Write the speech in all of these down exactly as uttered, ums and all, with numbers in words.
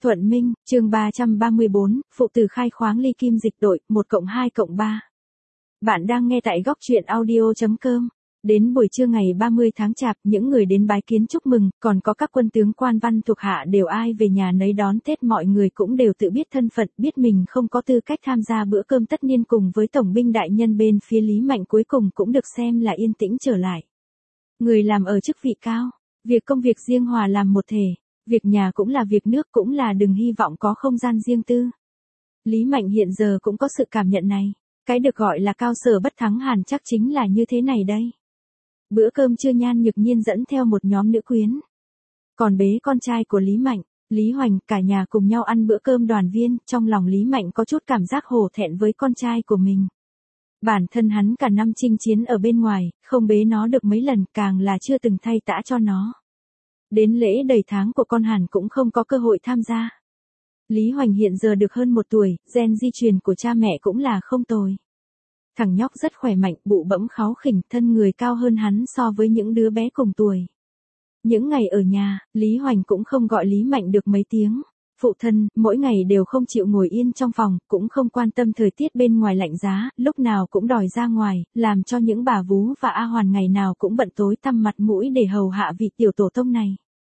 Thuận Minh, chương ba trăm ba mươi bốn, phụ tử khai khoáng ly kim dịch đội, một cộng hai cộng ba. Bạn đang nghe tại góc truyện audio chấm com. Đến buổi trưa ngày ba mươi tháng Chạp, những người đến bái kiến chúc mừng, còn có các quân tướng quan văn thuộc hạ đều ai về nhà nấy đón Tết, mọi người cũng đều tự biết thân phận, biết mình không có tư cách tham gia bữa cơm tất niên cùng với tổng binh đại nhân bên phía Lý Mạnh, cuối cùng cũng được xem là yên tĩnh trở lại. Người làm ở chức vị cao, việc công việc riêng hòa làm một thể. Việc nhà cũng là việc nước, cũng là đừng hy vọng có không gian riêng tư. Lý Mạnh hiện giờ cũng có sự cảm nhận này. Cái được gọi là cao sở bất thắng hàn chắc chính là như thế này đây. Bữa cơm trưa Nhan Nhược Nhiên dẫn theo một nhóm nữ quyến. Còn bế con trai của Lý Mạnh, Lý Hoành, cả nhà cùng nhau ăn bữa cơm đoàn viên. Trong lòng Lý Mạnh có chút cảm giác hổ thẹn với con trai của mình. Bản thân hắn cả năm chinh chiến ở bên ngoài, không bế nó được mấy lần, càng là chưa từng thay tã cho nó. Đến lễ đầy tháng của con Hàn cũng không có cơ hội tham gia. Lý Hoành hiện giờ được hơn một tuổi, gen di truyền của cha mẹ cũng là không tồi. Thằng nhóc rất khỏe mạnh, bụ bẫm kháu khỉnh, thân người cao hơn hắn so với những đứa bé cùng tuổi. Những ngày ở nhà, Lý Hoành cũng không gọi Lý Mạnh được mấy tiếng. Phụ thân, mỗi ngày đều không chịu ngồi yên trong phòng, cũng không quan tâm thời tiết bên ngoài lạnh giá, lúc nào cũng đòi ra ngoài, làm cho những bà vú và A Hoàn ngày nào cũng bận tối tăm mặt mũi để hầu hạ vị tiểu tổ tông này.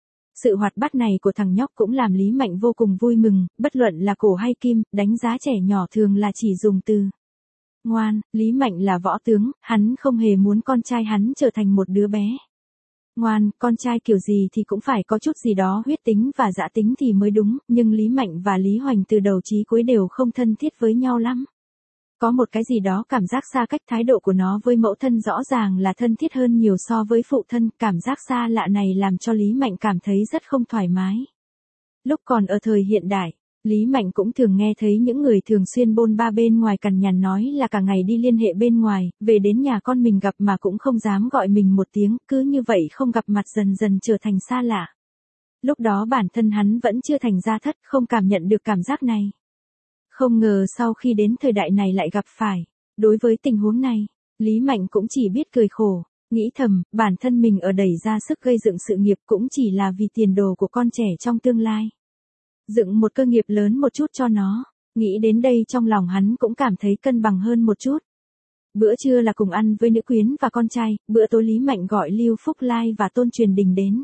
Sự hoạt bát này của thằng nhóc cũng làm Lý Mạnh vô cùng vui mừng, bất luận là cổ hay kim, đánh giá trẻ nhỏ thường là chỉ dùng từ ngoan. Lý Mạnh là võ tướng, hắn không hề muốn con trai hắn trở thành một đứa bé ngoan, con trai kiểu gì thì cũng phải có chút gì đó huyết tính và dã tính thì mới đúng, nhưng Lý Mạnh và Lý Hoành từ đầu chí cuối đều không thân thiết với nhau lắm. Có một cái gì đó cảm giác xa cách, thái độ của nó với mẫu thân rõ ràng là thân thiết hơn nhiều so với phụ thân, cảm giác xa lạ này làm cho Lý Mạnh cảm thấy rất không thoải mái. Lúc còn ở thời hiện đại, Lý Mạnh cũng thường nghe thấy những người thường xuyên bôn ba bên ngoài cằn nhằn nói là cả ngày đi liên hệ bên ngoài, về đến nhà con mình gặp mà cũng không dám gọi mình một tiếng, cứ như vậy không gặp mặt dần dần trở thành xa lạ. Lúc đó bản thân hắn vẫn chưa thành gia thất, không cảm nhận được cảm giác này. Không ngờ sau khi đến thời đại này lại gặp phải. Đối với tình huống này, Lý Mạnh cũng chỉ biết cười khổ, nghĩ thầm, bản thân mình ở đẩy ra sức gây dựng sự nghiệp cũng chỉ là vì tiền đồ của con trẻ trong tương lai. Dựng một cơ nghiệp lớn một chút cho nó, nghĩ đến đây trong lòng hắn cũng cảm thấy cân bằng hơn một chút. Bữa trưa là cùng ăn với nữ quyến và con trai, bữa tối Lý Mạnh gọi Lưu Phúc Lai và Tôn Truyền Đình đến.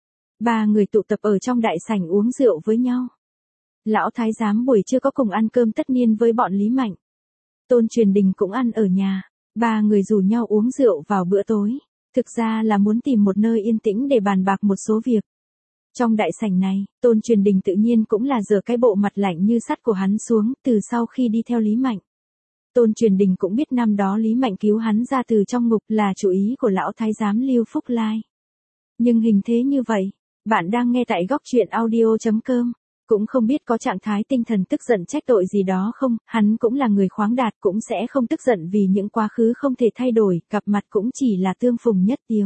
Ba người tụ tập ở trong đại sảnh uống rượu với nhau. Lão thái giám buổi trưa có cùng ăn cơm tất niên với bọn Lý Mạnh. Tôn Truyền Đình cũng ăn ở nhà, ba người rủ nhau uống rượu vào bữa tối, thực ra là muốn tìm một nơi yên tĩnh để bàn bạc một số việc. Trong đại sảnh này, Tôn Truyền Đình tự nhiên cũng là giở cái bộ mặt lạnh như sắt của hắn xuống, từ sau khi đi theo Lý Mạnh. Tôn Truyền Đình cũng biết năm đó Lý Mạnh cứu hắn ra từ trong ngục là chủ ý của lão thái giám Lưu Phúc Lai. Nhưng hình thế như vậy, bạn đang nghe tại góc truyện audio chấm com. Cũng không biết có trạng thái tinh thần tức giận trách tội gì đó không, hắn cũng là người khoáng đạt, cũng sẽ không tức giận vì những quá khứ không thể thay đổi, gặp mặt cũng chỉ là tương phùng nhất tiếu.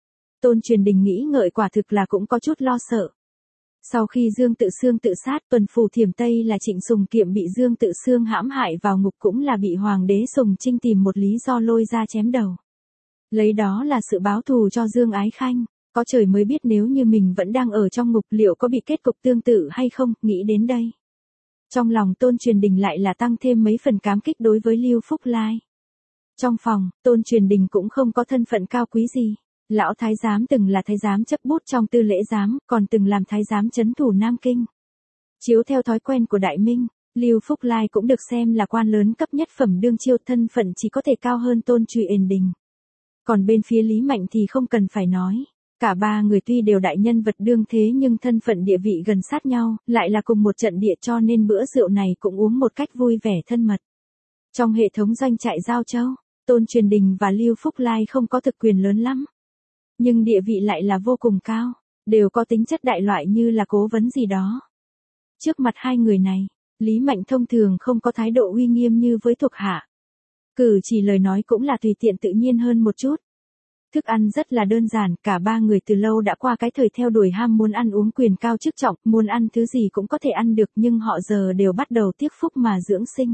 Tôn Truyền Đình nghĩ ngợi quả thực là cũng có chút lo sợ. Sau khi Dương Tự Xương tự sát, tuần phủ Thiểm Tây là Trịnh Sùng Kiệm bị Dương Tự Xương hãm hại vào ngục, cũng là bị Hoàng đế Sùng Trinh tìm một lý do lôi ra chém đầu. Lấy đó là sự báo thù cho Dương Ái Khanh. Có trời mới biết nếu như mình vẫn đang ở trong ngục liệu có bị kết cục tương tự hay không, nghĩ đến đây. Trong lòng Tôn Truyền Đình lại là tăng thêm mấy phần cám kích đối với Lưu Phúc Lai. Trong phòng, Tôn Truyền Đình cũng không có thân phận cao quý gì. Lão thái giám từng là thái giám chấp bút trong tư lễ giám, còn từng làm thái giám trấn thủ Nam Kinh. Chiếu theo thói quen của Đại Minh, Lưu Phúc Lai cũng được xem là quan lớn cấp nhất phẩm đương chiêu, thân phận chỉ có thể cao hơn Tôn Truyền Đình. Còn bên phía Lý Mạnh thì không cần phải nói. Cả ba người tuy đều đại nhân vật đương thế nhưng thân phận địa vị gần sát nhau, lại là cùng một trận địa, cho nên bữa rượu này cũng uống một cách vui vẻ thân mật. Trong hệ thống doanh trại Giao Châu, Tôn Truyền Đình và Lưu Phúc Lai không có thực quyền lớn lắm. Nhưng địa vị lại là vô cùng cao, đều có tính chất đại loại như là cố vấn gì đó. Trước mặt hai người này, Lý Mạnh thông thường không có thái độ uy nghiêm như với thuộc hạ. Cử chỉ lời nói cũng là tùy tiện tự nhiên hơn một chút. Thức ăn rất là đơn giản, cả ba người từ lâu đã qua cái thời theo đuổi ham muốn ăn uống quyền cao chức trọng, muốn ăn thứ gì cũng có thể ăn được, nhưng họ giờ đều bắt đầu tiếc phúc mà dưỡng sinh.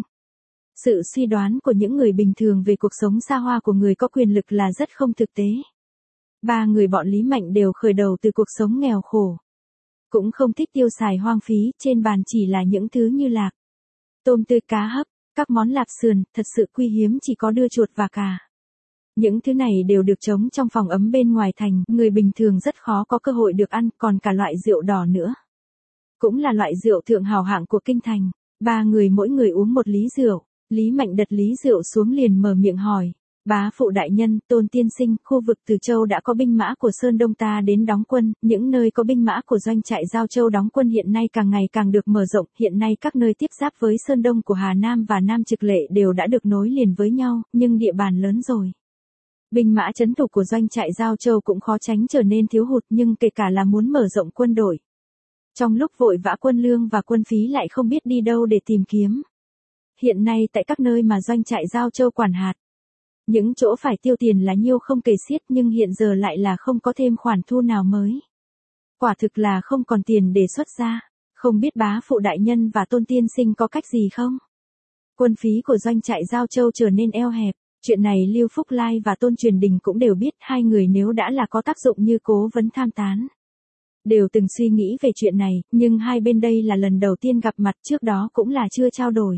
Sự suy đoán của những người bình thường về cuộc sống xa hoa của người có quyền lực là rất không thực tế. Ba người bọn Lý Mạnh đều khởi đầu từ cuộc sống nghèo khổ. Cũng không thích tiêu xài hoang phí, trên bàn chỉ là những thứ như lạc, tôm tươi, cá hấp, các món lạp sườn, thật sự quý hiếm chỉ có dưa chuột và cà. Những thứ này đều được trống trong phòng ấm bên ngoài thành, người bình thường rất khó có cơ hội được ăn, còn cả loại rượu đỏ nữa. Cũng là loại rượu thượng hào hạng của kinh thành. Ba người mỗi người uống một lý rượu. Lý Mạnh đặt lý rượu xuống liền mở miệng hỏi. Bá phụ đại nhân, Tôn tiên sinh, khu vực Từ Châu đã có binh mã của Sơn Đông ta đến đóng quân, những nơi có binh mã của doanh trại Giao Châu đóng quân hiện nay càng ngày càng được mở rộng, hiện nay các nơi tiếp giáp với Sơn Đông của Hà Nam và Nam Trực Lệ đều đã được nối liền với nhau, nhưng địa bàn lớn rồi. Binh mã trấn thủ của doanh trại Giao Châu cũng khó tránh trở nên thiếu hụt, nhưng kể cả là muốn mở rộng quân đội. Trong lúc vội vã quân lương và quân phí lại không biết đi đâu để tìm kiếm. Hiện nay tại các nơi mà doanh trại Giao Châu quản hạt, những chỗ phải tiêu tiền là nhiêu không kể xiết, nhưng hiện giờ lại là không có thêm khoản thu nào mới. Quả thực là không còn tiền để xuất ra, không biết bá phụ đại nhân và Tôn tiên sinh có cách gì không? Quân phí của doanh trại Giao Châu trở nên eo hẹp, chuyện này Lưu Phúc Lai và Tôn Truyền Đình cũng đều biết, hai người nếu đã là có tác dụng như cố vấn tham tán. Đều từng suy nghĩ về chuyện này, nhưng hai bên đây là lần đầu tiên gặp mặt, trước đó cũng là chưa trao đổi.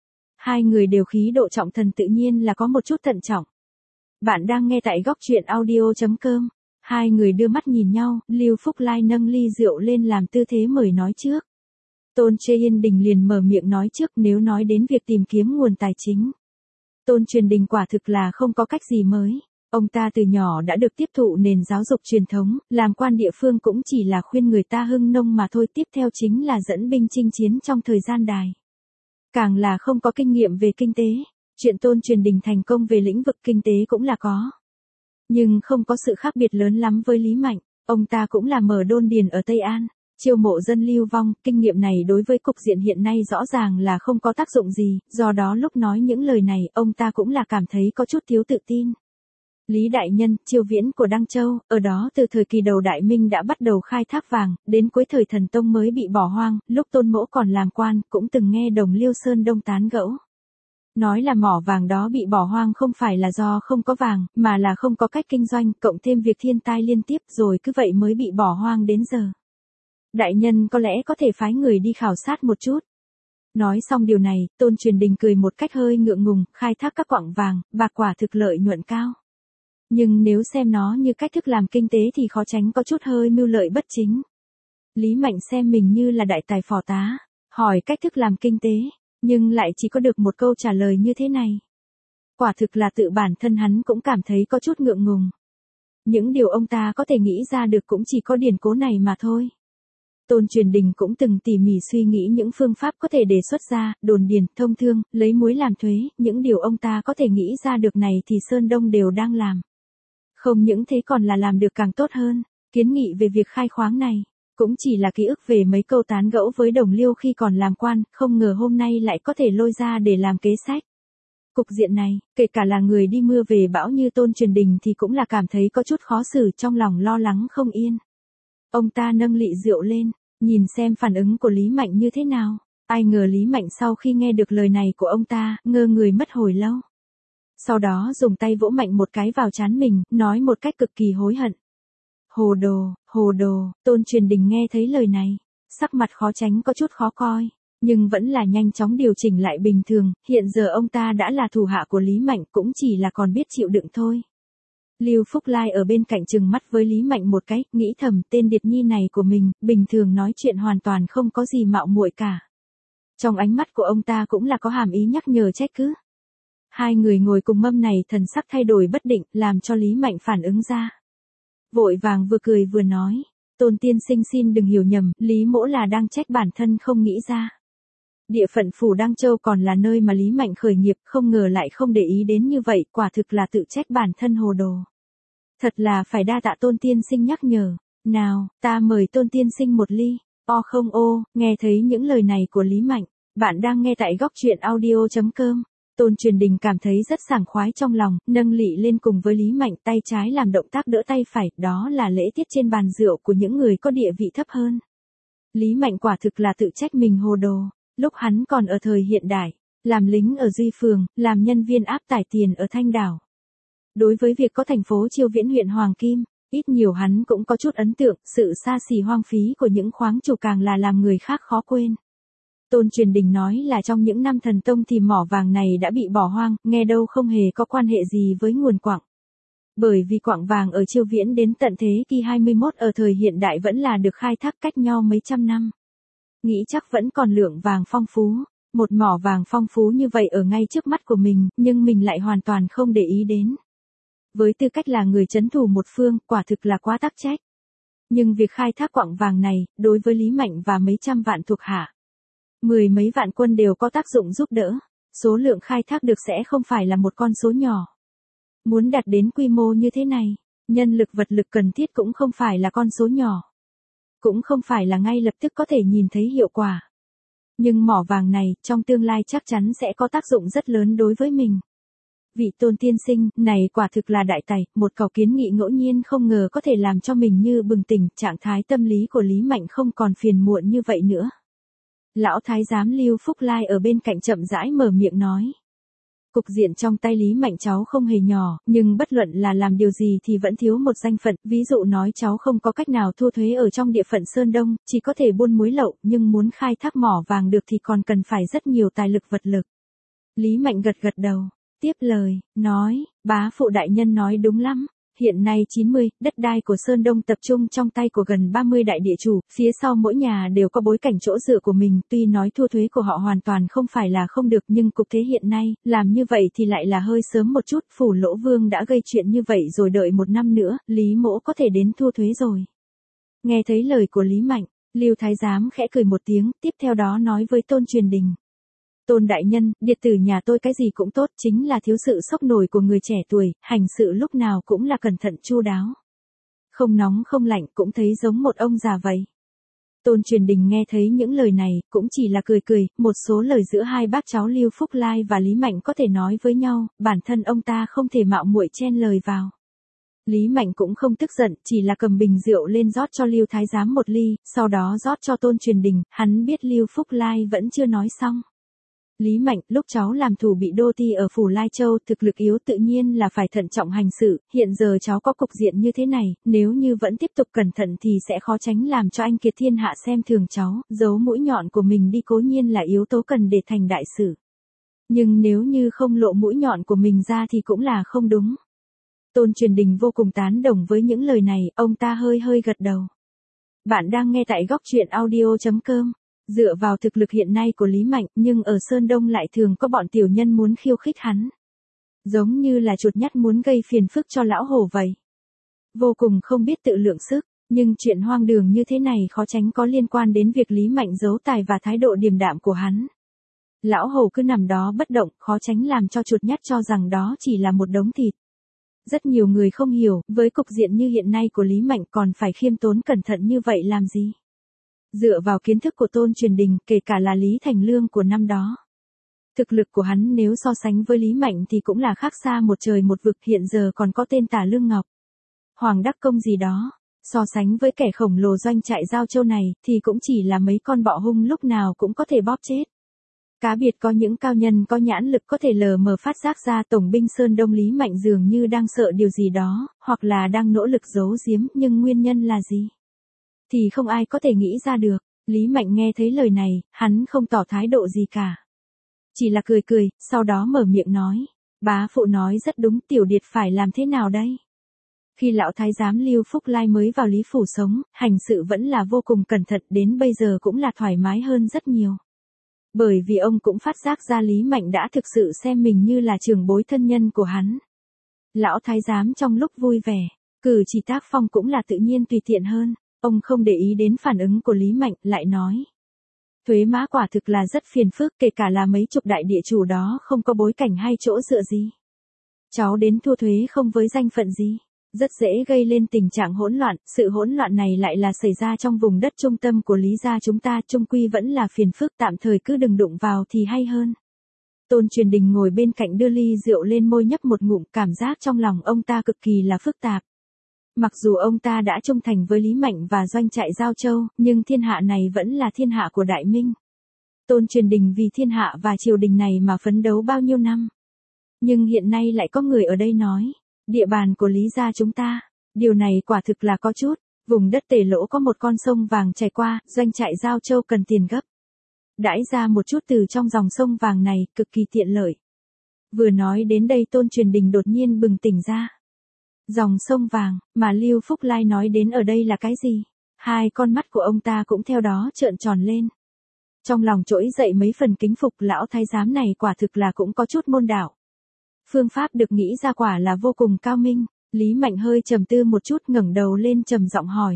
Hai người đều khí độ trọng thần, tự nhiên là có một chút thận trọng. Bạn đang nghe tại góc truyện audio chấm com. Hai người đưa mắt nhìn nhau, Lưu Phúc Lai nâng ly rượu lên làm tư thế mời nói trước. Tôn Chê Yên Đình liền mở miệng nói trước, nếu nói đến việc tìm kiếm nguồn tài chính. Tôn Truyền Đình quả thực là không có cách gì mới. Ông ta từ nhỏ đã được tiếp thụ nền giáo dục truyền thống, làm quan địa phương cũng chỉ là khuyên người ta hưng nông mà thôi, tiếp theo chính là dẫn binh chinh chiến trong thời gian dài. Càng là không có kinh nghiệm về kinh tế, chuyện Tôn Truyền Đình thành công về lĩnh vực kinh tế cũng là có. Nhưng không có sự khác biệt lớn lắm với Lý Mạnh, ông ta cũng là mở đôn điền ở Tây An, chiêu mộ dân lưu vong, kinh nghiệm này đối với cục diện hiện nay rõ ràng là không có tác dụng gì, do đó lúc nói những lời này, ông ta cũng là cảm thấy có chút thiếu tự tin. Lý đại nhân, Chiêu Viễn của Đăng Châu, ở đó từ thời kỳ đầu Đại Minh đã bắt đầu khai thác vàng, đến cuối thời Thần Tông mới bị bỏ hoang, lúc Tôn Mỗ còn làm quan, cũng từng nghe Đồng Liêu Sơn Đông tán gẫu. Nói là mỏ vàng đó bị bỏ hoang không phải là do không có vàng, mà là không có cách kinh doanh, cộng thêm việc thiên tai liên tiếp rồi cứ vậy mới bị bỏ hoang đến giờ. Đại nhân có lẽ có thể phái người đi khảo sát một chút. Nói xong điều này, Tôn Truyền Đình cười một cách hơi ngượng ngùng, khai thác các quặng vàng, bạc quả thực lợi nhuận cao. Nhưng nếu xem nó như cách thức làm kinh tế thì khó tránh có chút hơi mưu lợi bất chính. Lý Mạnh xem mình như là đại tài phò tá, hỏi cách thức làm kinh tế, nhưng lại chỉ có được một câu trả lời như thế này. Quả thực là tự bản thân hắn cũng cảm thấy có chút ngượng ngùng. Những điều ông ta có thể nghĩ ra được cũng chỉ có điển cố này mà thôi. Tôn Truyền Đình cũng từng tỉ mỉ suy nghĩ những phương pháp có thể đề xuất ra, đồn điền, thông thương, lấy muối làm thuế, những điều ông ta có thể nghĩ ra được này thì Sơn Đông đều đang làm. Không những thế còn là làm được càng tốt hơn, kiến nghị về việc khai khoáng này, cũng chỉ là ký ức về mấy câu tán gẫu với Đồng Liêu khi còn làm quan, không ngờ hôm nay lại có thể lôi ra để làm kế sách. Cục diện này, kể cả là người đi mưa về bão như Tôn Truyền Đình thì cũng là cảm thấy có chút khó xử, trong lòng lo lắng không yên. Ông ta nâng lị rượu lên, nhìn xem phản ứng của Lý Mạnh như thế nào. Ai ngờ Lý Mạnh sau khi nghe được lời này của ông ta, ngơ người mất hồi lâu. Sau đó dùng tay vỗ mạnh một cái vào trán mình, nói một cách cực kỳ hối hận. Hồ đồ, hồ đồ, Tôn Truyền Đình nghe thấy lời này, sắc mặt khó tránh có chút khó coi, nhưng vẫn là nhanh chóng điều chỉnh lại bình thường, hiện giờ ông ta đã là thủ hạ của Lý Mạnh, cũng chỉ là còn biết chịu đựng thôi. Lưu Phúc Lai ở bên cạnh trừng mắt với Lý Mạnh một cái, nghĩ thầm tên điệt nhi này của mình, bình thường nói chuyện hoàn toàn không có gì mạo muội cả. Trong ánh mắt của ông ta cũng là có hàm ý nhắc nhở trách cứ. Hai người ngồi cùng mâm này thần sắc thay đổi bất định, làm cho Lý Mạnh phản ứng ra. Vội vàng vừa cười vừa nói, Tôn tiên sinh xin đừng hiểu nhầm, Lý mỗ là đang trách bản thân không nghĩ ra. Địa phận phủ Đăng Châu còn là nơi mà Lý Mạnh khởi nghiệp, không ngờ lại không để ý đến như vậy, quả thực là tự trách bản thân hồ đồ. Thật là phải đa tạ Tôn tiên sinh nhắc nhở, nào, ta mời Tôn tiên sinh một ly. O không ô, nghe thấy những lời này của Lý Mạnh, bạn đang nghe tại góc truyện audio chấm com. Tôn Truyền Đình cảm thấy rất sảng khoái trong lòng, nâng lị lên cùng với Lý Mạnh, tay trái làm động tác đỡ tay phải, đó là lễ tiết trên bàn rượu của những người có địa vị thấp hơn. Lý Mạnh quả thực là tự trách mình hồ đồ, lúc hắn còn ở thời hiện đại, làm lính ở Duy Phường, làm nhân viên áp tải tiền ở Thanh Đảo. Đối với việc có thành phố Chiêu Viễn huyện Hoàng Kim, Ít nhiều hắn cũng có chút ấn tượng, sự xa xỉ hoang phí của những khoáng chủ càng là làm người khác khó quên. Tôn Truyền Đình nói là trong những năm thần tông thì mỏ vàng này đã bị bỏ hoang, nghe đâu không hề có quan hệ gì với nguồn quặng. Bởi vì quặng vàng ở Chiêu Viễn đến tận thế kỷ hai mươi mốt ở thời hiện đại vẫn là được khai thác cách nhau mấy trăm năm. Nghĩ chắc vẫn còn lượng vàng phong phú, một mỏ vàng phong phú như vậy ở ngay trước mắt của mình, nhưng mình lại hoàn toàn không để ý đến. Với tư cách là người trấn thủ một phương, quả thực là quá tắc trách. Nhưng việc khai thác quặng vàng này, đối với Lý Mạnh và mấy trăm vạn thuộc hạ, mười mấy vạn quân đều có tác dụng giúp đỡ. Số lượng khai thác được sẽ không phải là một con số nhỏ. Muốn đạt đến quy mô như thế này, nhân lực vật lực cần thiết cũng không phải là con số nhỏ. Cũng không phải là ngay lập tức có thể nhìn thấy hiệu quả. Nhưng mỏ vàng này, trong tương lai chắc chắn sẽ có tác dụng rất lớn đối với mình. Vị Tôn tiên sinh, này quả thực là đại tài, một câu kiến nghị ngẫu nhiên không ngờ có thể làm cho mình như bừng tỉnh, trạng thái tâm lý của Lý Mạnh không còn phiền muộn như vậy nữa. Lão thái giám Lưu Phúc Lai ở bên cạnh chậm rãi mở miệng nói. Cục diện trong tay Lý Mạnh cháu không hề nhỏ, nhưng bất luận là làm điều gì thì vẫn thiếu một danh phận, ví dụ nói cháu không có cách nào thu thuế ở trong địa phận Sơn Đông, chỉ có thể buôn muối lậu, nhưng muốn khai thác mỏ vàng được thì còn cần phải rất nhiều tài lực vật lực. Lý Mạnh gật gật đầu, tiếp lời, nói, bá phụ đại nhân nói đúng lắm. Hiện nay chín mươi, đất đai của Sơn Đông tập trung trong tay của gần ba mươi đại địa chủ, phía sau mỗi nhà đều có bối cảnh chỗ dựa của mình, tuy nói thu thuế của họ hoàn toàn không phải là không được nhưng cục thế hiện nay, làm như vậy thì lại là hơi sớm một chút, Phủ Lỗ Vương đã gây chuyện như vậy rồi đợi một năm nữa, Lý Mỗ có thể đến thu thuế rồi. Nghe thấy lời của Lý Mạnh, Lưu Thái Giám khẽ cười một tiếng, tiếp theo đó nói với Tôn Truyền Đình. Tôn đại nhân, điệt tử nhà tôi cái gì cũng tốt, chính là thiếu sự sốc nổi của người trẻ tuổi, hành sự lúc nào cũng là cẩn thận chu đáo. Không nóng không lạnh, cũng thấy giống một ông già vậy. Tôn Truyền Đình nghe thấy những lời này, cũng chỉ là cười cười, một số lời giữa hai bác cháu Lưu Phúc Lai và Lý Mạnh có thể nói với nhau, bản thân ông ta không thể mạo muội chen lời vào. Lý Mạnh cũng không tức giận, chỉ là cầm bình rượu lên rót cho Lưu Thái Giám một ly, sau đó rót cho Tôn Truyền Đình, hắn biết Lưu Phúc Lai vẫn chưa nói xong. Lý Mạnh, lúc cháu làm thủ bị đô ti ở Phủ Lai Châu, thực lực yếu tự nhiên là phải thận trọng hành sự, hiện giờ cháu có cục diện như thế này, nếu như vẫn tiếp tục cẩn thận thì sẽ khó tránh làm cho anh kiệt thiên hạ xem thường cháu, giấu mũi nhọn của mình đi cố nhiên là yếu tố cần để thành đại sự. Nhưng nếu như không lộ mũi nhọn của mình ra thì cũng là không đúng. Tôn Truyền Đình vô cùng tán đồng với những lời này, ông ta hơi hơi gật đầu. Bạn đang nghe tại góc truyện audio chấm com. Dựa vào thực lực hiện nay của Lý Mạnh, nhưng ở Sơn Đông lại thường có bọn tiểu nhân muốn khiêu khích hắn. Giống như là chuột nhắt muốn gây phiền phức cho lão hổ vậy. Vô cùng không biết tự lượng sức, nhưng chuyện hoang đường như thế này khó tránh có liên quan đến việc Lý Mạnh giấu tài và thái độ điềm đạm của hắn. Lão hổ cứ nằm đó bất động, khó tránh làm cho chuột nhắt cho rằng đó chỉ là một đống thịt. Rất nhiều người không hiểu, với cục diện như hiện nay của Lý Mạnh còn phải khiêm tốn cẩn thận như vậy làm gì? Dựa vào kiến thức của Tôn Truyền Đình, kể cả là Lý Thành Lương của năm đó. Thực lực của hắn nếu so sánh với Lý Mạnh thì cũng là khác xa một trời một vực, hiện giờ còn có tên Tả Lương Ngọc, Hoàng Đắc Công gì đó. So sánh với kẻ khổng lồ doanh trại Giao Châu này thì cũng chỉ là mấy con bọ hung lúc nào cũng có thể bóp chết. Cá biệt có những cao nhân có nhãn lực có thể lờ mờ phát giác ra tổng binh Sơn Đông Lý Mạnh dường như đang sợ điều gì đó, hoặc là đang nỗ lực giấu giếm, nhưng nguyên nhân là gì? Thì không ai có thể nghĩ ra được. Lý Mạnh nghe thấy lời này, hắn không tỏ thái độ gì cả. Chỉ là cười cười, sau đó mở miệng nói. Bá phụ nói rất đúng, tiểu điệt phải làm thế nào đây? Khi lão thái giám Lưu Phúc Lai mới vào Lý Phủ sống, hành sự vẫn là vô cùng cẩn thận, đến bây giờ cũng là thoải mái hơn rất nhiều. Bởi vì ông cũng phát giác ra Lý Mạnh đã thực sự xem mình như là trưởng bối thân nhân của hắn. Lão thái giám trong lúc vui vẻ, cử chỉ tác phong cũng là tự nhiên tùy tiện hơn. Ông không để ý đến phản ứng của Lý Mạnh, lại nói. Thuế má quả thực là rất phiền phức, kể cả là mấy chục đại địa chủ đó không có bối cảnh hay chỗ dựa gì. Cháu đến thu thuế không với danh phận gì. Rất dễ gây lên tình trạng hỗn loạn, sự hỗn loạn này lại là xảy ra trong vùng đất trung tâm của Lý gia chúng ta, chung quy vẫn là phiền phức, tạm thời cứ đừng đụng vào thì hay hơn. Tôn Truyền Đình ngồi bên cạnh đưa ly rượu lên môi nhấp một ngụm, cảm giác trong lòng ông ta cực kỳ là phức tạp. Mặc dù ông ta đã trung thành với Lý Mạnh và doanh trại Giao Châu, nhưng thiên hạ này vẫn là thiên hạ của Đại Minh. Tôn Truyền Đình vì thiên hạ và triều đình này mà phấn đấu bao nhiêu năm. Nhưng hiện nay lại có người ở đây nói, địa bàn của Lý gia chúng ta, Điều này quả thực là có chút. Vùng đất Tề Lỗ có một con sông vàng chảy qua, doanh trại Giao Châu cần tiền gấp. Đãi ra một chút từ trong dòng sông vàng này, cực kỳ tiện lợi. Vừa nói đến đây Tôn Truyền Đình đột nhiên bừng tỉnh ra. Dòng sông vàng, mà Lưu Phúc Lai nói đến ở đây là cái gì? Hai con mắt của ông ta cũng theo đó trợn tròn lên. Trong lòng trỗi dậy mấy phần kính phục lão thái giám này quả thực là cũng có chút môn đạo. Phương pháp được nghĩ ra quả là vô cùng cao minh. Lý Mạnh hơi trầm tư một chút ngẩng đầu lên trầm giọng hỏi.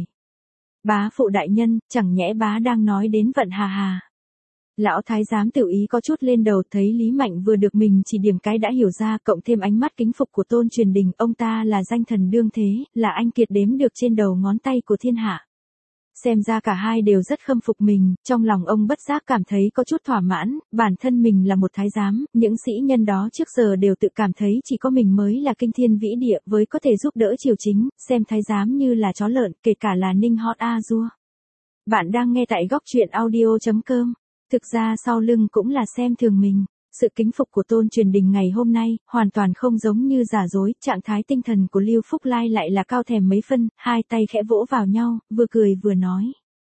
Bá phụ đại nhân, chẳng nhẽ bá đang nói đến Vận Hà Hà. Lão thái giám tự ý có chút lên đầu thấy Lý Mạnh vừa được mình chỉ điểm cái đã hiểu ra cộng thêm ánh mắt kính phục của Tôn Truyền Đình. Ông ta là danh thần đương thế, là anh kiệt đếm được trên đầu ngón tay của thiên hạ. Xem ra cả hai đều rất khâm phục mình, trong lòng ông bất giác cảm thấy có chút thỏa mãn, bản thân mình là một thái giám, những sĩ nhân đó trước giờ đều tự cảm thấy chỉ có mình mới là kinh thiên vĩ địa với có thể giúp đỡ triều chính, xem thái giám như là chó lợn, kể cả là ninh hot a dua. Bạn đang nghe tại góc truyện audio chấm com, thực ra sau lưng cũng là xem thường mình. Sự kính phục của Tôn Truyền Đình ngày hôm nay, hoàn toàn không giống như giả dối, trạng thái tinh thần của Lưu Phúc Lai lại là cao thèm mấy phân, hai tay khẽ vỗ vào nhau, vừa cười vừa nói.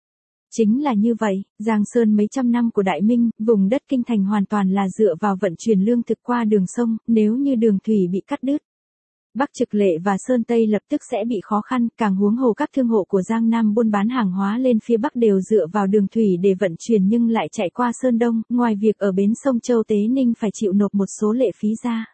Chính là như vậy, Giang Sơn mấy trăm năm của Đại Minh, vùng đất kinh thành hoàn toàn là dựa vào vận chuyển lương thực qua đường sông, nếu như đường thủy bị cắt đứt. Bắc Trực Lệ và Sơn Tây lập tức sẽ bị khó khăn, càng huống hồ các thương hộ của Giang Nam buôn bán hàng hóa lên phía Bắc đều dựa vào đường thủy để vận chuyển nhưng lại chạy qua Sơn Đông, ngoài việc ở bến sông Châu Tế Ninh phải chịu nộp một số lệ phí ra.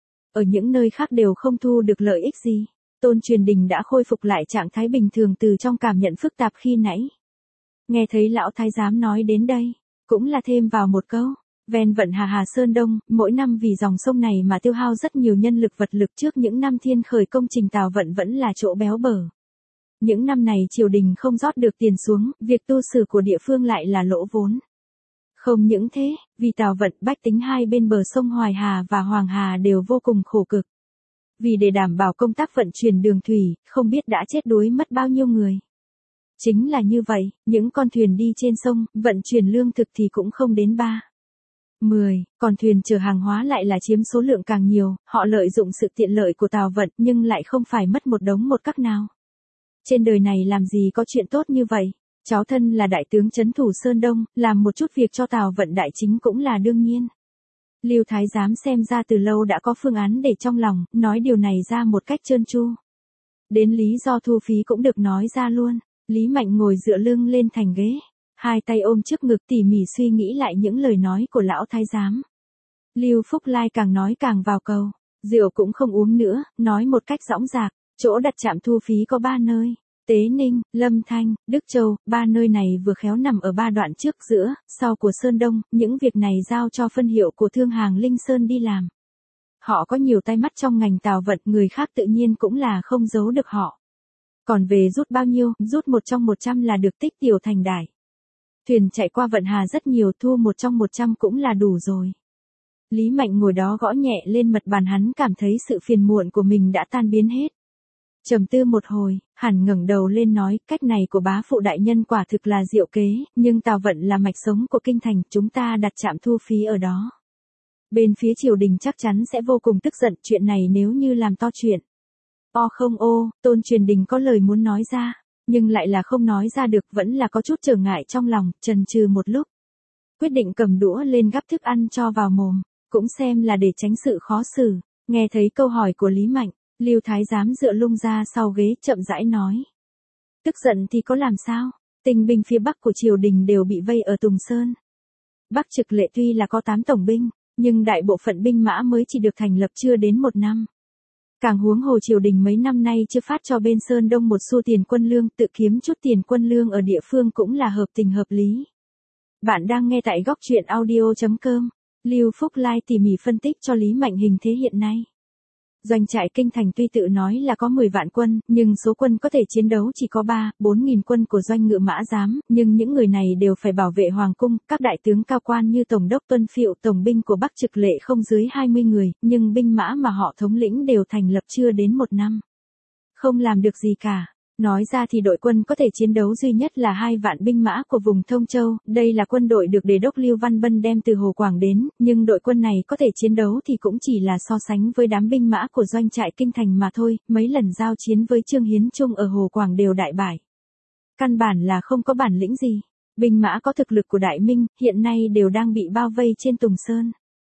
Ở những nơi khác đều không thu được lợi ích gì. Tôn Truyền Đình đã khôi phục lại trạng thái bình thường từ trong cảm nhận phức tạp khi nãy. Nghe thấy lão thái giám nói đến đây, cũng là thêm vào một câu. Ven Vận Hà Hà Sơn Đông, mỗi năm vì dòng sông này mà tiêu hao rất nhiều nhân lực vật lực trước những năm thiên khởi công trình Tào Vận vẫn là chỗ béo bở. Những năm này triều đình không rót được tiền xuống, việc tu sửa của địa phương lại là lỗ vốn. Không những thế, vì Tào Vận bách tính hai bên bờ sông Hoài Hà và Hoàng Hà đều vô cùng khổ cực. Vì để đảm bảo công tác vận chuyển đường thủy, không biết đã chết đuối mất bao nhiêu người. Chính là như vậy, những con thuyền đi trên sông, vận chuyển lương thực thì cũng không đến ba. mười, còn thuyền chở hàng hóa lại là chiếm số lượng càng nhiều, họ lợi dụng sự tiện lợi của Tào Vận nhưng lại không phải mất một đống một các nào. Trên đời này làm gì có chuyện tốt như vậy, cháu thân là đại tướng trấn thủ Sơn Đông, làm một chút việc cho Tào Vận đại chính cũng là đương nhiên. Lưu Thái giám xem ra từ lâu đã có phương án để trong lòng, nói điều này ra một cách trơn tru. Đến lý do thu phí cũng được nói ra luôn, Lý Mạnh ngồi dựa lưng lên thành ghế. Hai tay ôm trước ngực tỉ mỉ suy nghĩ lại những lời nói của lão thái giám. Lưu Phúc Lai càng nói càng vào cầu, rượu cũng không uống nữa, nói một cách dõng dạc, chỗ đặt trạm thu phí có ba nơi, Tế Ninh, Lâm Thanh, Đức Châu, ba nơi này vừa khéo nằm ở ba đoạn trước giữa, sau của Sơn Đông, những việc này giao cho phân hiệu của thương hàng Linh Sơn đi làm. Họ có nhiều tay mắt trong ngành Tào Vận, người khác tự nhiên cũng là không giấu được họ. Còn về rút bao nhiêu, rút một trong một trăm là được tích tiểu thành đại. Thuyền chạy qua Vận Hà rất nhiều, thu một trong một trăm cũng là đủ rồi. Lý Mạnh ngồi đó gõ nhẹ lên mặt bàn, hắn cảm thấy sự phiền muộn của mình đã tan biến hết. Trầm tư một hồi, hẳn ngẩng đầu lên nói, cách này của bá phụ đại nhân quả thực là diệu kế, nhưng Tào Vận là mạch sống của kinh thành, chúng ta đặt trạm thu phí ở đó. Bên phía triều đình chắc chắn sẽ vô cùng tức giận, chuyện này nếu như làm to chuyện. O không ô, Tôn Truyền Đình có lời muốn nói ra, nhưng lại là không nói ra được, vẫn là có chút trở ngại trong lòng, chần chừ một lúc. Quyết định cầm đũa lên gắp thức ăn cho vào mồm, cũng xem là để tránh sự khó xử. Nghe thấy câu hỏi của Lý Mạnh, Lưu Thái giám dựa lung ra sau ghế chậm rãi nói. Tức giận thì có làm sao, tinh binh phía Bắc của triều đình đều bị vây ở Tùng Sơn. Bắc Trực Lệ tuy là có tám tổng binh, nhưng đại bộ phận binh mã mới chỉ được thành lập chưa đến một năm. Càng huống hồ triều đình mấy năm nay chưa phát cho bên Sơn Đông một xu tiền quân lương, tự kiếm chút tiền quân lương ở địa phương cũng là hợp tình hợp lý. Bạn đang nghe tại góc truyện audio chấm com. Lưu Phúc Lai tỉ mỉ phân tích cho Lý Mạnh hình thế hiện nay. Doanh trại kinh thành tuy tự nói là có mười vạn quân, nhưng số quân có thể chiến đấu chỉ có ba, bốn nghìn quân của doanh ngự mã giám, nhưng những người này đều phải bảo vệ hoàng cung, các đại tướng cao quan như Tổng đốc Tuân Phiệu, tổng binh của Bắc Trực Lệ không dưới hai mươi người, nhưng binh mã mà họ thống lĩnh đều thành lập chưa đến một năm. Không làm được gì cả. Nói ra thì đội quân có thể chiến đấu duy nhất là hai vạn binh mã của vùng Thông Châu, đây là quân đội được Đề đốc Lưu Văn Bân đem từ Hồ Quảng đến, nhưng đội quân này có thể chiến đấu thì cũng chỉ là so sánh với đám binh mã của doanh trại Kinh Thành mà thôi, mấy lần giao chiến với Trương Hiến Trung ở Hồ Quảng đều đại bại. Căn bản là không có bản lĩnh gì. Binh mã có thực lực của Đại Minh, hiện nay đều đang bị bao vây trên Tùng Sơn.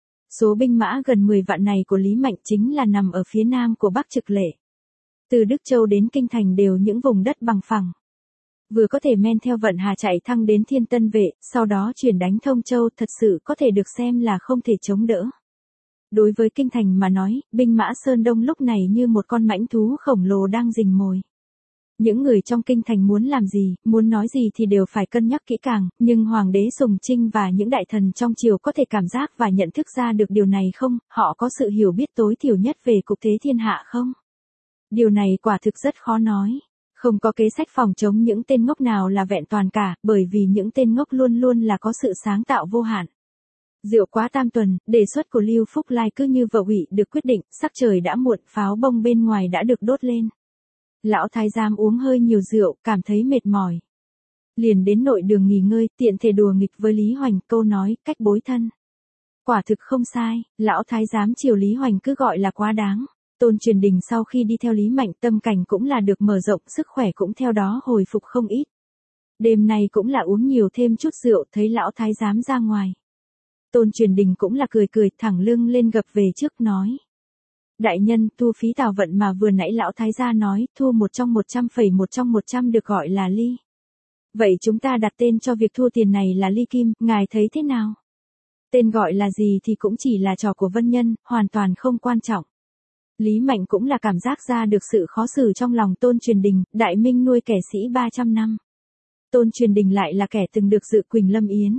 Số binh mã gần mười vạn này của Lý Mạnh chính là nằm ở phía nam của Bắc Trực Lệ. Từ Đức Châu đến Kinh Thành đều những vùng đất bằng phẳng. Vừa có thể men theo vận hà chạy thăng đến Thiên Tân Vệ, sau đó chuyển đánh Thông Châu, thật sự có thể được xem là không thể chống đỡ. Đối với Kinh Thành mà nói, binh mã Sơn Đông lúc này như một con mãnh thú khổng lồ đang rình mồi. Những người trong Kinh Thành muốn làm gì, muốn nói gì thì đều phải cân nhắc kỹ càng, nhưng Hoàng đế Sùng Trinh và những đại thần trong triều có thể cảm giác và nhận thức ra được điều này không, họ có sự hiểu biết tối thiểu nhất về cục thế thiên hạ không? Điều này quả thực rất khó nói. Không có kế sách phòng chống những tên ngốc nào là vẹn toàn cả, bởi vì những tên ngốc luôn luôn là có sự sáng tạo vô hạn. Rượu quá tam tuần, đề xuất của Lưu Phúc Lai cứ như vợ ủy được quyết định, sắc trời đã muộn, pháo bông bên ngoài đã được đốt lên. Lão thái giám uống hơi nhiều rượu, cảm thấy mệt mỏi. Liền đến nội đường nghỉ ngơi, tiện thể đùa nghịch với Lý Hoành, câu nói, cách bối thân. Quả thực không sai, lão thái giám chiều Lý Hoành cứ gọi là quá đáng. Tôn Truyền Đình sau khi đi theo Lý Mạnh tâm cảnh cũng là được mở rộng, sức khỏe cũng theo đó hồi phục không ít. Đêm nay cũng là uống nhiều thêm chút rượu, thấy lão thái giám ra ngoài. Tôn Truyền Đình cũng là cười cười, thẳng lưng lên gập về trước nói. Đại nhân, thu phí tào vận mà vừa nãy lão thái gia nói, thu một trong một trăm phẩy một trong một trăm được gọi là ly. Vậy chúng ta đặt tên cho việc thu tiền này là ly kim, ngài thấy thế nào? Tên gọi là gì thì cũng chỉ là trò của vân nhân, hoàn toàn không quan trọng. Lý Mạnh cũng là cảm giác ra được sự khó xử trong lòng Tôn Truyền Đình, Đại Minh nuôi kẻ sĩ ba trăm năm. Tôn Truyền Đình lại là kẻ từng được dự Quỳnh Lâm Yến.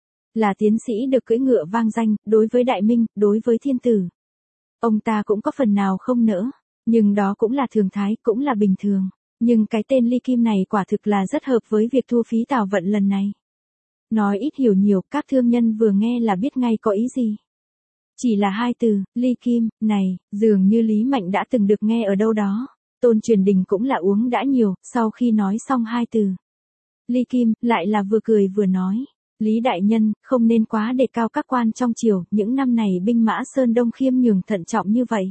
Là tiến sĩ được cưỡi ngựa vang danh, đối với Đại Minh, đối với thiên tử. Ông ta cũng có phần nào không nỡ, nhưng đó cũng là thường thái, cũng là bình thường. Nhưng cái tên ly kim này quả thực là rất hợp với việc thu phí tào vận lần này. Nói ít hiểu nhiều, các thương nhân vừa nghe là biết ngay có ý gì. Chỉ là hai từ, ly kim, này, dường như Lý Mạnh đã từng được nghe ở đâu đó. Tôn Truyền Đình cũng là uống đã nhiều, sau khi nói xong hai từ. Ly kim, lại là vừa cười vừa nói. Lý đại nhân, không nên quá đề cao các quan trong triều, những năm này binh mã Sơn Đông khiêm nhường thận trọng như vậy.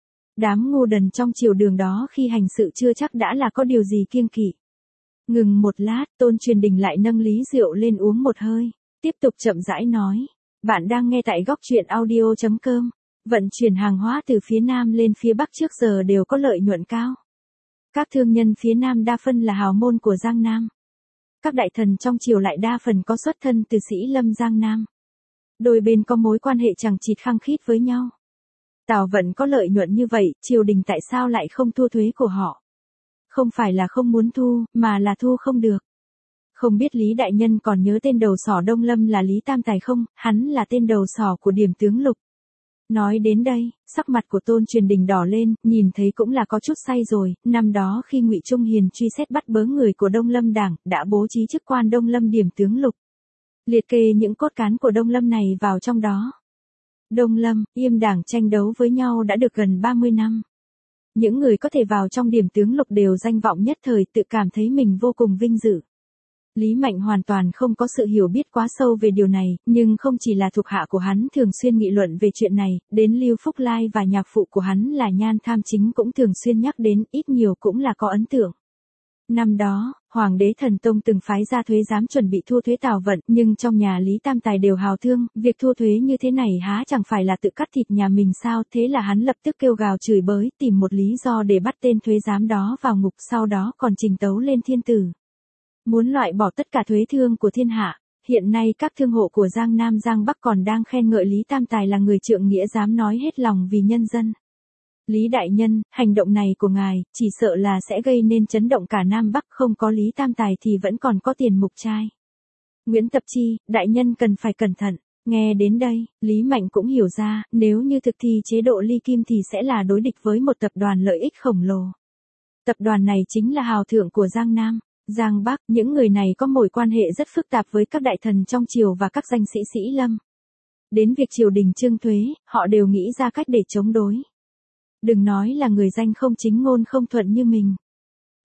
Đám ngu đần trong triều đường đó khi hành sự chưa chắc đã là có điều gì kiêng kỵ. Ngừng một lát, Tôn Truyền Đình lại nâng ly rượu lên uống một hơi, tiếp tục chậm rãi nói. Bạn đang nghe tại góc truyện audio chấm com. Vận chuyển hàng hóa từ phía Nam lên phía Bắc trước giờ đều có lợi nhuận cao. Các thương nhân phía Nam đa phân là hào môn của Giang Nam. Các đại thần trong triều lại đa phần có xuất thân từ sĩ lâm Giang Nam. Đôi bên có mối quan hệ chằng chịt khăng khít với nhau. Tào vận có lợi nhuận như vậy, triều đình tại sao lại không thu thuế của họ? Không phải là không muốn thu, mà là thu không được. Không biết Lý đại nhân còn nhớ tên đầu sỏ Đông Lâm là Lý Tam Tài không, hắn là tên đầu sỏ của Điểm tướng Lục. Nói đến đây, sắc mặt của Tôn Truyền Đình đỏ lên, nhìn thấy cũng là có chút say rồi, năm đó khi Ngụy Trung Hiền truy xét bắt bớ người của Đông Lâm Đảng, đã bố trí chức quan Đông Lâm Điểm tướng Lục. Liệt kê những cốt cán của Đông Lâm này vào trong đó. Đông Lâm, Yêm Đảng tranh đấu với nhau đã được gần ba mươi năm. Những người có thể vào trong Điểm tướng Lục đều danh vọng nhất thời, tự cảm thấy mình vô cùng vinh dự. Lý Mạnh hoàn toàn không có sự hiểu biết quá sâu về điều này, nhưng không chỉ là thuộc hạ của hắn thường xuyên nghị luận về chuyện này, đến Lưu Phúc Lai và nhạc phụ của hắn là Nhan Tham Chính cũng thường xuyên nhắc đến, ít nhiều cũng là có ấn tượng. Năm đó, Hoàng đế Thần Tông từng phái ra thuế giám chuẩn bị thu thuế tào vận, nhưng trong nhà Lý Tam Tài đều hào thương, việc thu thuế như thế này há chẳng phải là tự cắt thịt nhà mình sao, thế là hắn lập tức kêu gào chửi bới, tìm một lý do để bắt tên thuế giám đó vào ngục, sau đó còn trình tấu lên thiên tử. Muốn loại bỏ tất cả thuế thương của thiên hạ, hiện nay các thương hộ của Giang Nam Giang Bắc còn đang khen ngợi Lý Tam Tài là người trượng nghĩa dám nói hết lòng vì nhân dân. Lý đại nhân, hành động này của ngài, chỉ sợ là sẽ gây nên chấn động cả Nam Bắc, không có Lý Tam Tài thì vẫn còn có Tiền Mục Trai. Nguyễn Tập Chi, đại nhân cần phải cẩn thận. Nghe đến đây, Lý Mạnh cũng hiểu ra, nếu như thực thi chế độ ly kim thì sẽ là đối địch với một tập đoàn lợi ích khổng lồ. Tập đoàn này chính là hào thượng của Giang Nam. Giang Bắc, những người này có mối quan hệ rất phức tạp với các đại thần trong triều và các danh sĩ sĩ lâm. Đến việc triều đình trương thuế, họ đều nghĩ ra cách để chống đối. Đừng nói là người danh không chính ngôn không thuận như mình.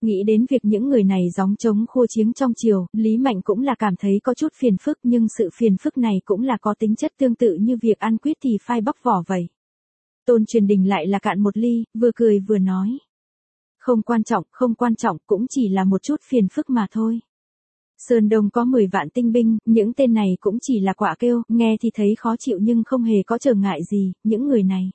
Nghĩ đến việc những người này gióng trống khua chiếng trong triều, Lý Mạnh cũng là cảm thấy có chút phiền phức, nhưng sự phiền phức này cũng là có tính chất tương tự như việc ăn quýt thì phai bóc vỏ vậy. Tôn Truyền Đình lại là cạn một ly, vừa cười vừa nói. Không quan trọng, không quan trọng, cũng chỉ là một chút phiền phức mà thôi. Sơn Đông có mười vạn tinh binh, những tên này cũng chỉ là quạ kêu, nghe thì thấy khó chịu nhưng không hề có trở ngại gì, những người này.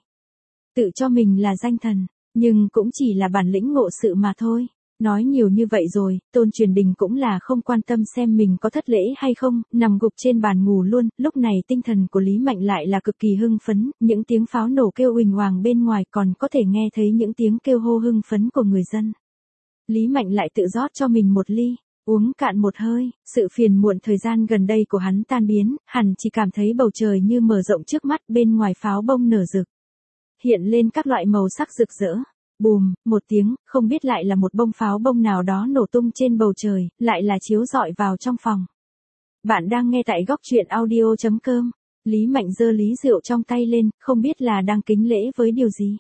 Tự cho mình là danh thần, nhưng cũng chỉ là bản lĩnh ngộ sự mà thôi. Nói nhiều như vậy rồi, Tôn Truyền Đình cũng là không quan tâm xem mình có thất lễ hay không, nằm gục trên bàn ngủ luôn, lúc này tinh thần của Lý Mạnh lại là cực kỳ hưng phấn, những tiếng pháo nổ kêu uỳnh oàng bên ngoài còn có thể nghe thấy những tiếng kêu hô hưng phấn của người dân. Lý Mạnh lại tự rót cho mình một ly, uống cạn một hơi, sự phiền muộn thời gian gần đây của hắn tan biến, hẳn chỉ cảm thấy bầu trời như mở rộng trước mắt, bên ngoài pháo bông nở rực. Hiện lên các loại màu sắc rực rỡ. Bùm, một tiếng, không biết lại là một bông pháo bông nào đó nổ tung trên bầu trời, lại là chiếu rọi vào trong phòng. Bạn đang nghe tại góc truyện audio chấm com. Lý Mạnh giơ ly rượu trong tay lên, không biết là đang kính lễ với điều gì.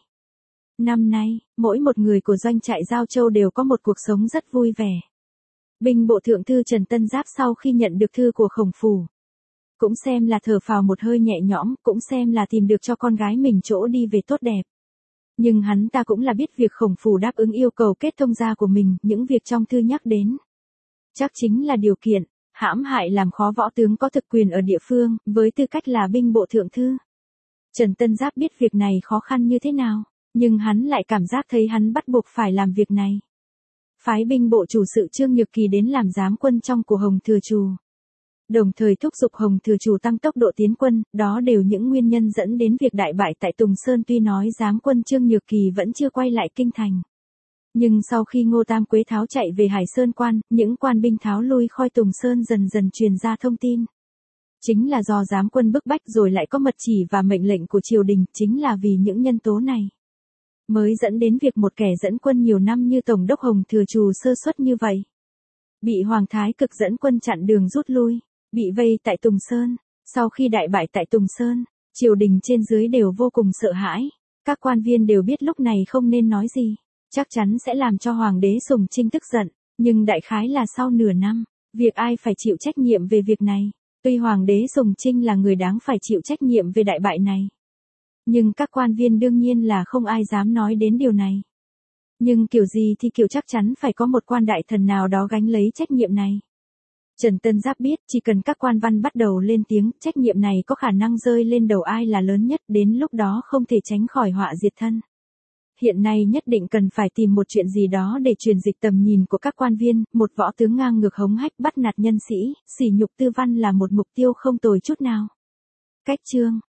Năm nay, mỗi một người của doanh trại Giao Châu đều có một cuộc sống rất vui vẻ. Binh bộ thượng thư Trần Tân Giáp sau khi nhận được thư của Khổng Phủ, cũng xem là thở phào một hơi nhẹ nhõm, cũng xem là tìm được cho con gái mình chỗ đi về tốt đẹp. Nhưng hắn ta cũng là biết việc Khổng Phủ đáp ứng yêu cầu kết thông gia của mình, những việc trong thư nhắc đến. Chắc chính là điều kiện, hãm hại làm khó võ tướng có thực quyền ở địa phương, với tư cách là binh bộ thượng thư. Trần Tân Giáp biết việc này khó khăn như thế nào, nhưng hắn lại cảm giác thấy hắn bắt buộc phải làm việc này. Phái binh bộ chủ sự Trương Nhược Kỳ đến làm giám quân trong của Hồng Thừa Trù. Đồng thời thúc giục Hồng Thừa Trù tăng tốc độ tiến quân, đó đều những nguyên nhân dẫn đến việc đại bại tại Tùng Sơn. Tuy nói giám quân Trương Nhược Kỳ vẫn chưa quay lại kinh thành. Nhưng sau khi Ngô Tam Quế tháo chạy về Hải Sơn Quan, những quan binh tháo lui khỏi Tùng Sơn dần dần truyền ra thông tin. Chính là do giám quân bức bách rồi lại có mật chỉ và mệnh lệnh của triều đình, chính là vì những nhân tố này mới dẫn đến việc một kẻ dẫn quân nhiều năm như Tổng đốc Hồng Thừa Trù sơ suất như vậy. Bị Hoàng Thái Cực dẫn quân chặn đường rút lui, bị vây tại Tùng Sơn. Sau khi đại bại tại Tùng Sơn, triều đình trên dưới đều vô cùng sợ hãi. Các quan viên đều biết lúc này không nên nói gì, chắc chắn sẽ làm cho Hoàng đế Sùng Trinh tức giận. Nhưng đại khái là sau nửa năm, việc ai phải chịu trách nhiệm về việc này. Tuy Hoàng đế Sùng Trinh là người đáng phải chịu trách nhiệm về đại bại này, nhưng các quan viên đương nhiên là không ai dám nói đến điều này. Nhưng kiểu gì thì kiểu chắc chắn phải có một quan đại thần nào đó gánh lấy trách nhiệm này. Trần Tân Giáp biết chỉ cần các quan văn bắt đầu lên tiếng, trách nhiệm này có khả năng rơi lên đầu ai là lớn nhất, đến lúc đó không thể tránh khỏi họa diệt thân. Hiện nay nhất định cần phải tìm một chuyện gì đó để truyền dịch tầm nhìn của các quan viên, một võ tướng ngang ngược hống hách bắt nạt nhân sĩ, sỉ nhục tư văn là một mục tiêu không tồi chút nào. Cách chương